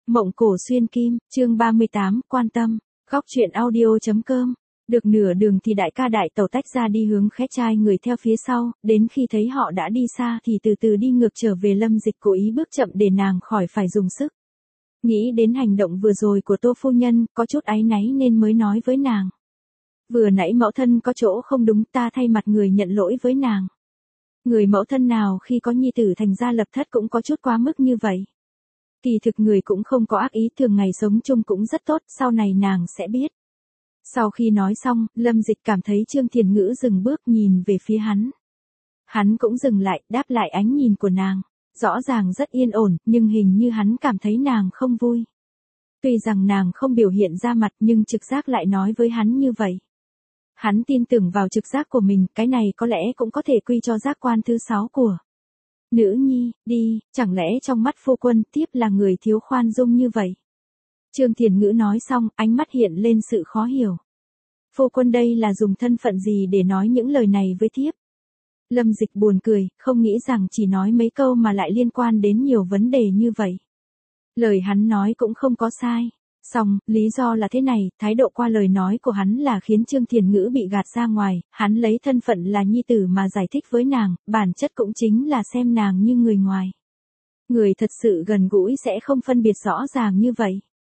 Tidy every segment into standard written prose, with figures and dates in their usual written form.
Mộng cổ xuyên kim, chương 38, quan tâm, góc truyện audio.com. Được nửa đường thì đại ca đại tẩu tách ra đi hướng khé trai người theo phía sau, đến khi thấy họ đã đi xa thì từ từ đi ngược trở về. Lâm Dịch cố ý bước chậm để nàng khỏi phải dùng sức. Nghĩ đến hành động vừa rồi của Tô phu nhân, có chút áy náy nên mới nói với nàng. Vừa nãy mẫu thân có chỗ không đúng, ta thay mặt người nhận lỗi với nàng. Người mẫu thân nào khi có nhi tử thành ra lập thất cũng có chút quá mức như vậy. Kỳ thực người cũng không có ác ý, thường ngày sống chung cũng rất tốt, sau này nàng sẽ biết. Sau khi nói xong, Lâm Dịch cảm thấy Trương Thiền Ngữ dừng bước nhìn về phía hắn. Hắn cũng dừng lại, đáp lại ánh nhìn của nàng. Rõ ràng rất yên ổn, nhưng hình như hắn cảm thấy nàng không vui. Tuy rằng nàng không biểu hiện ra mặt nhưng trực giác lại nói với hắn như vậy. Hắn tin tưởng vào trực giác của mình, cái này có lẽ cũng có thể quy cho giác quan thứ 6 của nữ nhi, đi, chẳng lẽ trong mắt phu quân tiếp là người thiếu khoan dung như vậy? Trương Thiền Ngữ nói xong, ánh mắt hiện lên sự khó hiểu. Phu quân đây là dùng thân phận gì để nói những lời này với thiếp? Lâm Dịch buồn cười, không nghĩ rằng chỉ nói mấy câu mà lại liên quan đến nhiều vấn đề như vậy. Lời hắn nói cũng không có sai. Xong, lý do là thế này, thái độ qua lời nói của hắn là khiến Trương Thiền Ngữ bị gạt ra ngoài, hắn lấy thân phận là nhi tử mà giải thích với nàng, bản chất cũng chính là xem nàng như người ngoài. Người thật sự gần gũi sẽ không phân biệt rõ ràng như vậy.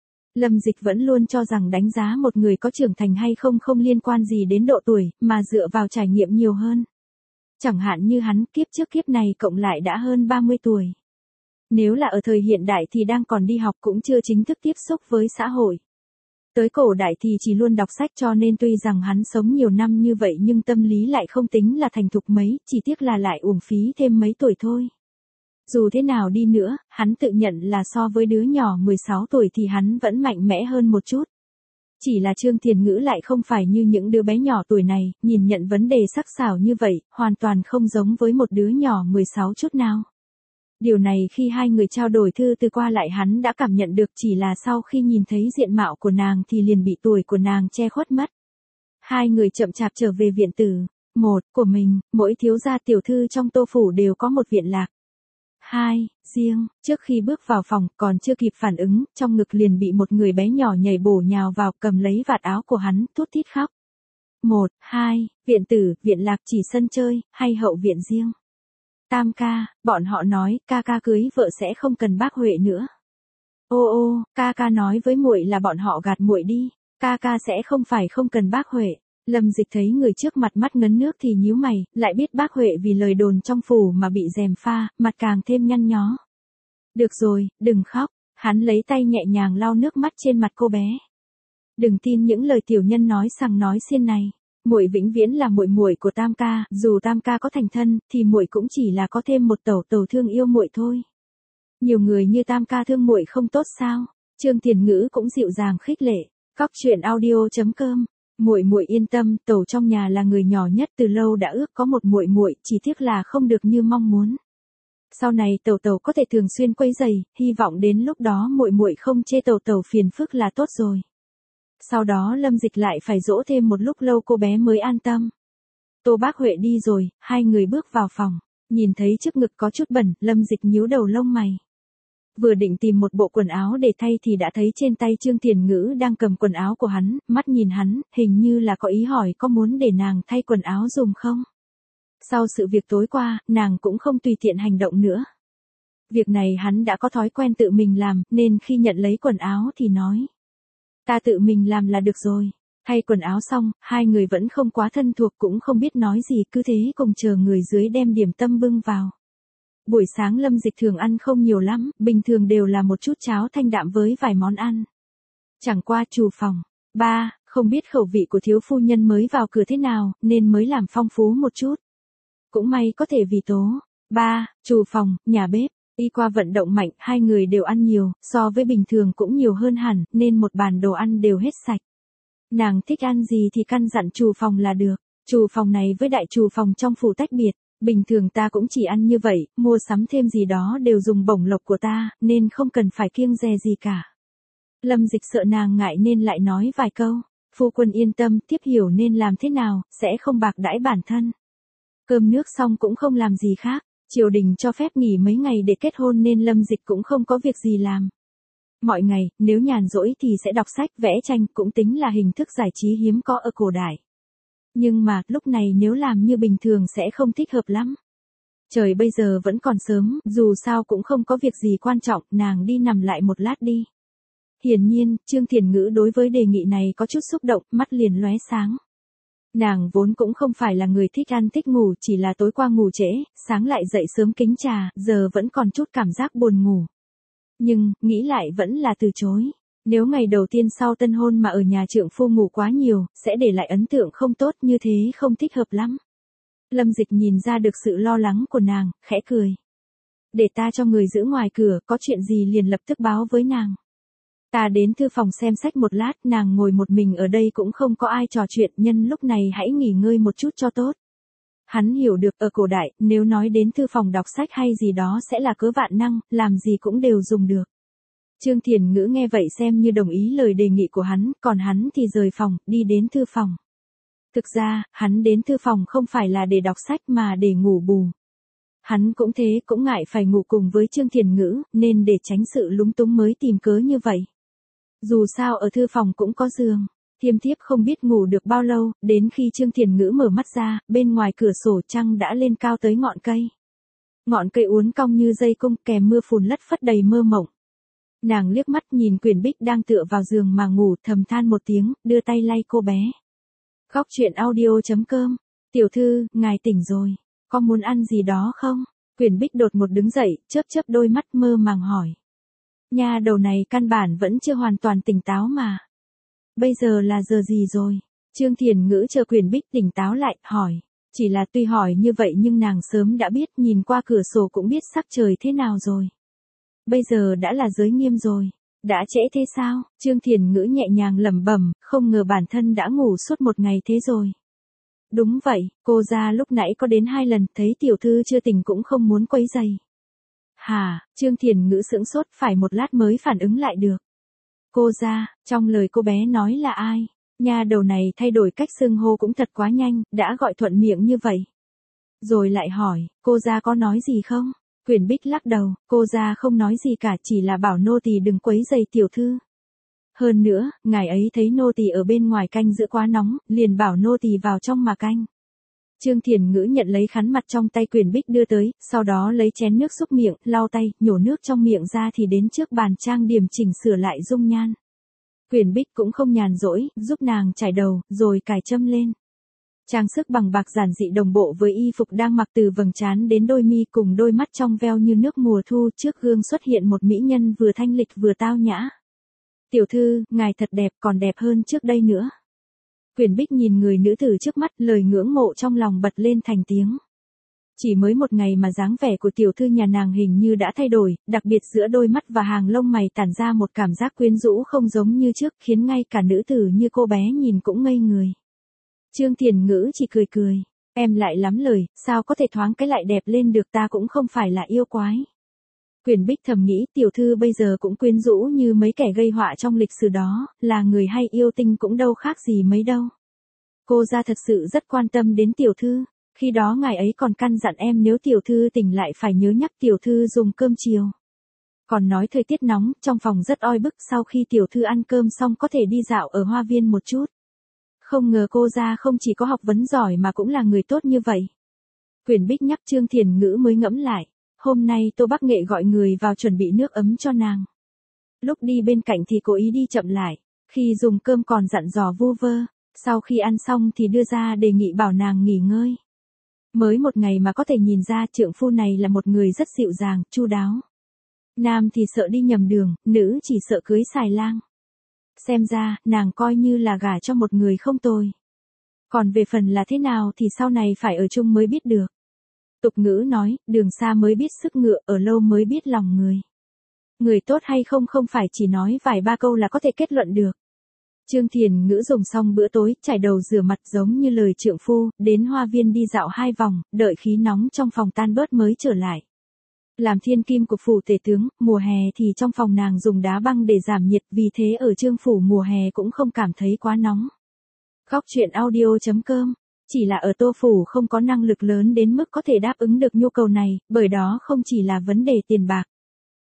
Lâm Dịch vẫn luôn cho rằng đánh giá một người có trưởng thành hay không không liên quan gì đến độ tuổi, mà dựa vào trải nghiệm nhiều hơn. Chẳng hạn như hắn, kiếp trước kiếp này cộng lại đã hơn 30 tuổi. Nếu là ở thời hiện đại thì đang còn đi học cũng chưa chính thức tiếp xúc với xã hội. Tới cổ đại thì chỉ luôn đọc sách, cho nên tuy rằng hắn sống nhiều năm như vậy nhưng tâm lý lại không tính là thành thục mấy, chỉ tiếc là lại uổng phí thêm mấy tuổi thôi. Dù thế nào đi nữa, hắn tự nhận là so với đứa nhỏ 16 tuổi thì hắn vẫn mạnh mẽ hơn một chút. Chỉ là Trương Thiền Ngữ lại không phải như những đứa bé nhỏ tuổi này, nhìn nhận vấn đề sắc sảo như vậy, hoàn toàn không giống với một đứa nhỏ 16 chút nào. Điều này khi hai người trao đổi thư từ qua lại hắn đã cảm nhận được, chỉ là sau khi nhìn thấy diện mạo của nàng thì liền bị tuổi của nàng che khuất mất. Hai người chậm chạp trở về viện tử. Một, của mình, mỗi thiếu gia tiểu thư trong Tô phủ đều có một viện lạc. Hai, riêng, trước khi bước vào phòng còn chưa kịp phản ứng, trong ngực liền bị một người bé nhỏ nhảy bổ nhào vào, cầm lấy vạt áo của hắn, thút thít khóc. Một, hai, viện tử, viện lạc chỉ sân chơi, hay hậu viện riêng. Tam ca, bọn họ nói, ca ca cưới vợ sẽ không cần bác Huệ nữa. Ô ô, ca ca nói với muội là bọn họ gạt muội đi, ca ca sẽ không phải không cần bác Huệ. Lâm Dịch thấy người trước mặt mắt ngấn nước thì nhíu mày, lại biết bác Huệ vì lời đồn trong phủ mà bị gièm pha, mặt càng thêm nhăn nhó. Được rồi, đừng khóc, hắn lấy tay nhẹ nhàng lau nước mắt trên mặt cô bé. Đừng tin những lời tiểu nhân nói sằng nói xiên này. Muội vĩnh viễn là muội muội của Tam ca, dù Tam ca có thành thân thì muội cũng chỉ là có thêm một tẩu tẩu thương yêu muội thôi. Nhiều người như Tam ca thương muội không tốt sao? Trương Thiền Ngữ cũng dịu dàng khích lệ. Góc truyện audio.com. Muội muội yên tâm, tẩu trong nhà là người nhỏ nhất, từ lâu đã ước có một muội muội, chỉ tiếc là không được như mong muốn. Sau này tẩu tẩu có thể thường xuyên quấy rầy, hy vọng đến lúc đó muội muội không chê tẩu tẩu phiền phức là tốt rồi. Sau đó Lâm Dịch lại phải dỗ thêm một lúc lâu cô bé mới an tâm. Tô bác Huệ đi rồi, hai người bước vào phòng. Nhìn thấy trước ngực có chút bẩn, Lâm Dịch nhíu đầu lông mày. Vừa định tìm một bộ quần áo để thay thì đã thấy trên tay Trương Thiền Ngữ đang cầm quần áo của hắn, mắt nhìn hắn, hình như là có ý hỏi có muốn để nàng thay quần áo dùm không. Sau sự việc tối qua, nàng cũng không tùy tiện hành động nữa. Việc này hắn đã có thói quen tự mình làm, nên khi nhận lấy quần áo thì nói. Ta tự mình làm là được rồi. Thay quần áo xong, hai người vẫn không quá thân thuộc cũng không biết nói gì, cứ thế cùng chờ người dưới đem điểm tâm bưng vào. Buổi sáng Lâm Dịch thường ăn không nhiều lắm, bình thường đều là một chút cháo thanh đạm với vài món ăn. Chẳng qua trù phòng. Ba, không biết khẩu vị của thiếu phu nhân mới vào cửa thế nào, nên mới làm phong phú một chút. Cũng may có thể vì tố. Ba, trù phòng, nhà bếp. Y qua vận động mạnh, hai người đều ăn nhiều, so với bình thường cũng nhiều hơn hẳn, nên một bàn đồ ăn đều hết sạch. Nàng thích ăn gì thì căn dặn trù phòng là được. Trù phòng này với đại trù phòng trong phủ tách biệt. Bình thường ta cũng chỉ ăn như vậy, mua sắm thêm gì đó đều dùng bổng lộc của ta, nên không cần phải kiêng dè gì cả. Lâm Dịch sợ nàng ngại nên lại nói vài câu. Phu quân yên tâm, tiếp hiểu nên làm thế nào, sẽ không bạc đãi bản thân. Cơm nước xong cũng không làm gì khác. Triều đình cho phép nghỉ mấy ngày để kết hôn nên Lâm Dịch cũng không có việc gì làm. Mọi ngày, nếu nhàn rỗi thì sẽ đọc sách, vẽ tranh, cũng tính là hình thức giải trí hiếm có ở cổ đại. Nhưng mà, lúc này nếu làm như bình thường sẽ không thích hợp lắm. Trời bây giờ vẫn còn sớm, dù sao cũng không có việc gì quan trọng, nàng đi nằm lại một lát đi. Hiển nhiên, Trương Thiền Ngữ đối với đề nghị này có chút xúc động, mắt liền lóe sáng. Nàng vốn cũng không phải là người thích ăn thích ngủ, chỉ là tối qua ngủ trễ, sáng lại dậy sớm kính trà, giờ vẫn còn chút cảm giác buồn ngủ. Nhưng, nghĩ lại vẫn là từ chối. Nếu ngày đầu tiên sau tân hôn mà ở nhà trượng phu ngủ quá nhiều, sẽ để lại ấn tượng không tốt, như thế không thích hợp lắm. Lâm Dịch nhìn ra được sự lo lắng của nàng, khẽ cười. Để ta cho người giữ ngoài cửa, có chuyện gì liền lập tức báo với nàng. Ta đến thư phòng xem sách một lát, nàng ngồi một mình ở đây cũng không có ai trò chuyện, nhân lúc này hãy nghỉ ngơi một chút cho tốt. Hắn hiểu được, ở cổ đại, nếu nói đến thư phòng đọc sách hay gì đó sẽ là cớ vạn năng, làm gì cũng đều dùng được. Trương Thiền Ngữ nghe vậy xem như đồng ý lời đề nghị của hắn, còn hắn thì rời phòng, đi đến thư phòng. Thực ra, hắn đến thư phòng không phải là để đọc sách mà để ngủ bù. Hắn cũng thế, cũng ngại phải ngủ cùng với Trương Thiền Ngữ, nên để tránh sự lúng túng mới tìm cớ như vậy. Dù sao ở thư phòng cũng có giường. Thiêm Thiếp không biết ngủ được bao lâu, đến khi Trương Thiền Ngữ mở mắt ra, bên ngoài cửa sổ trăng đã lên cao tới ngọn cây. Ngọn cây uốn cong như dây cung, kèm mưa phùn lất phất đầy mơ mộng. Nàng liếc mắt nhìn Quyền Bích đang tựa vào giường mà ngủ, thầm than một tiếng, đưa tay lay cô bé. Góc truyện audio.com. Tiểu thư, ngài tỉnh rồi. Có muốn ăn gì đó không? Quyền Bích đột ngột đứng dậy, chớp chớp đôi mắt mơ màng hỏi. Nha đầu này căn bản vẫn chưa hoàn toàn tỉnh táo mà. Bây giờ là giờ gì rồi? Trương Thiền Ngữ chờ Quyền Bích tỉnh táo lại, hỏi. Chỉ là tuy hỏi như vậy nhưng nàng sớm đã biết, nhìn qua cửa sổ cũng biết sắc trời thế nào rồi. Bây giờ đã là giới nghiêm rồi. Đã trễ thế sao? Trương Thiền Ngữ nhẹ nhàng lẩm bẩm, không ngờ bản thân đã ngủ suốt một ngày thế rồi. Đúng vậy, cô ra lúc nãy có đến 2 lần, thấy tiểu thư chưa tỉnh cũng không muốn quấy rầy. Hả? Trương Thiền Ngữ sững sốt, phải một lát mới phản ứng lại được. Cô ra, trong lời cô bé nói là ai? Nha đầu này thay đổi cách xưng hô cũng thật quá nhanh, đã gọi thuận miệng như vậy. Rồi lại hỏi, cô ra có nói gì không? Quyền Bích lắc đầu, cô ra không nói gì cả, chỉ là bảo nô tỳ đừng quấy rầy tiểu thư. Hơn nữa, ngài ấy thấy nô tỳ ở bên ngoài canh giữ quá nóng, liền bảo nô tỳ vào trong mà canh. Trương Thiền Ngữ nhận lấy khăn mặt trong tay Quyền Bích đưa tới, sau đó lấy chén nước xúc miệng, lau tay, nhổ nước trong miệng ra thì đến trước bàn trang điểm chỉnh sửa lại dung nhan. Quyền Bích cũng không nhàn rỗi, giúp nàng chải đầu, rồi cài châm lên. Trang sức bằng bạc giản dị đồng bộ với y phục đang mặc, từ vầng trán đến đôi mi cùng đôi mắt trong veo như nước mùa thu, trước gương xuất hiện một mỹ nhân vừa thanh lịch vừa tao nhã. Tiểu thư, ngài thật đẹp, còn đẹp hơn trước đây nữa. Quyền Bích nhìn người nữ tử trước mắt, lời ngưỡng mộ trong lòng bật lên thành tiếng. Chỉ mới một ngày mà dáng vẻ của tiểu thư nhà nàng hình như đã thay đổi, đặc biệt giữa đôi mắt và hàng lông mày tản ra một cảm giác quyến rũ không giống như trước, khiến ngay cả nữ tử như cô bé nhìn cũng ngây người. Trương Thiền Ngữ chỉ cười cười, em lại lắm lời, sao có thể thoáng cái lại đẹp lên được, ta cũng không phải là yêu quái. Quyền Bích thầm nghĩ, tiểu thư bây giờ cũng quyến rũ như mấy kẻ gây họa trong lịch sử đó, là người hay yêu tinh cũng đâu khác gì mấy đâu. Cô ra thật sự rất quan tâm đến tiểu thư, khi đó ngài ấy còn căn dặn em nếu tiểu thư tỉnh lại phải nhớ nhắc tiểu thư dùng cơm chiều. Còn nói thời tiết nóng, trong phòng rất oi bức, sau khi tiểu thư ăn cơm xong có thể đi dạo ở hoa viên một chút. Không ngờ cô ra không chỉ có học vấn giỏi mà cũng là người tốt như vậy. Quyền Bích nhắc Trương Thiền Ngữ mới ngẫm lại. Hôm nay Tô Bắc Nghệ gọi người vào chuẩn bị nước ấm cho nàng. Lúc đi bên cạnh thì cố ý đi chậm lại, khi dùng cơm còn dặn dò vu vơ, sau khi ăn xong thì đưa ra đề nghị bảo nàng nghỉ ngơi. Mới một ngày mà có thể nhìn ra trượng phu này là một người rất dịu dàng, chu đáo. Nam thì sợ đi nhầm đường, nữ chỉ sợ cưới xài lang. Xem ra, nàng coi như là gả cho một người không tồi. Còn về phần là thế nào thì sau này phải ở chung mới biết được. Tục ngữ nói, đường xa mới biết sức ngựa, ở lâu mới biết lòng người. Người tốt hay không không phải chỉ nói vài ba câu là có thể kết luận được. Trương Thiền Ngữ dùng xong bữa tối, chải đầu rửa mặt giống như lời trượng phu, đến hoa viên đi dạo 2 vòng, đợi khí nóng trong phòng tan bớt mới trở lại. Làm thiên kim của phủ tể tướng, mùa hè thì trong phòng nàng dùng đá băng để giảm nhiệt, vì thế ở Trương phủ mùa hè cũng không cảm thấy quá nóng. Góc truyện audio.com. Chỉ là ở Tô phủ không có năng lực lớn đến mức có thể đáp ứng được nhu cầu này, bởi đó không chỉ là vấn đề tiền bạc.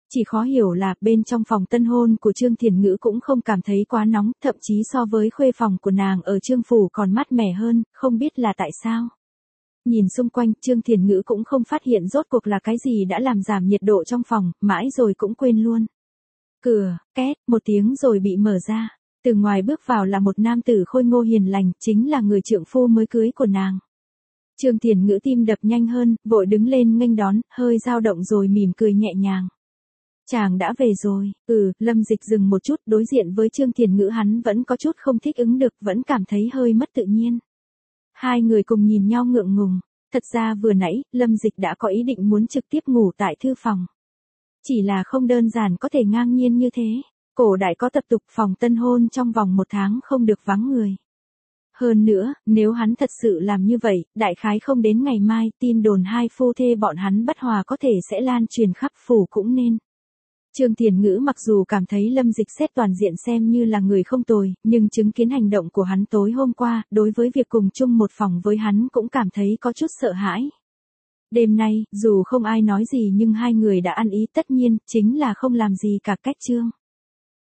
Chỉ khó hiểu là bên trong phòng tân hôn của Trương Thiền Ngữ cũng không cảm thấy quá nóng, thậm chí so với khuê phòng của nàng ở Trương Phủ còn mát mẻ hơn, không biết là tại sao. Nhìn xung quanh, Trương Thiền Ngữ cũng không phát hiện rốt cuộc là cái gì đã làm giảm nhiệt độ trong phòng, mãi rồi cũng quên luôn. Cửa, két, một tiếng rồi bị mở ra. Từ ngoài bước vào là một nam tử khôi ngô hiền lành, chính là người trượng phu mới cưới của nàng. Trương Thiền Ngữ tim đập nhanh hơn, vội đứng lên nghênh đón, hơi dao động rồi mỉm cười nhẹ nhàng. Chàng đã về rồi, Lâm Dịch dừng một chút, đối diện với Trương Thiền Ngữ hắn vẫn có chút không thích ứng được, vẫn cảm thấy hơi mất tự nhiên. Hai người cùng nhìn nhau ngượng ngùng, thật ra vừa nãy, Lâm Dịch đã có ý định muốn trực tiếp ngủ tại thư phòng. Chỉ là không đơn giản có thể ngang nhiên như thế, cổ đại có tập tục phòng tân hôn trong vòng 1 tháng không được vắng người. Hơn nữa, nếu hắn thật sự làm như vậy, đại khái không đến ngày mai, tin đồn hai phu thê bọn hắn bất hòa có thể sẽ lan truyền khắp phủ cũng nên. Trương Thiền Ngữ mặc dù cảm thấy Lâm Dịch xét toàn diện xem như là người không tồi, nhưng chứng kiến hành động của hắn tối hôm qua, đối với việc cùng chung một phòng với hắn cũng cảm thấy có chút sợ hãi. Đêm nay, dù không ai nói gì nhưng hai người đã ăn ý tất nhiên, chính là không làm gì cả cách Trương.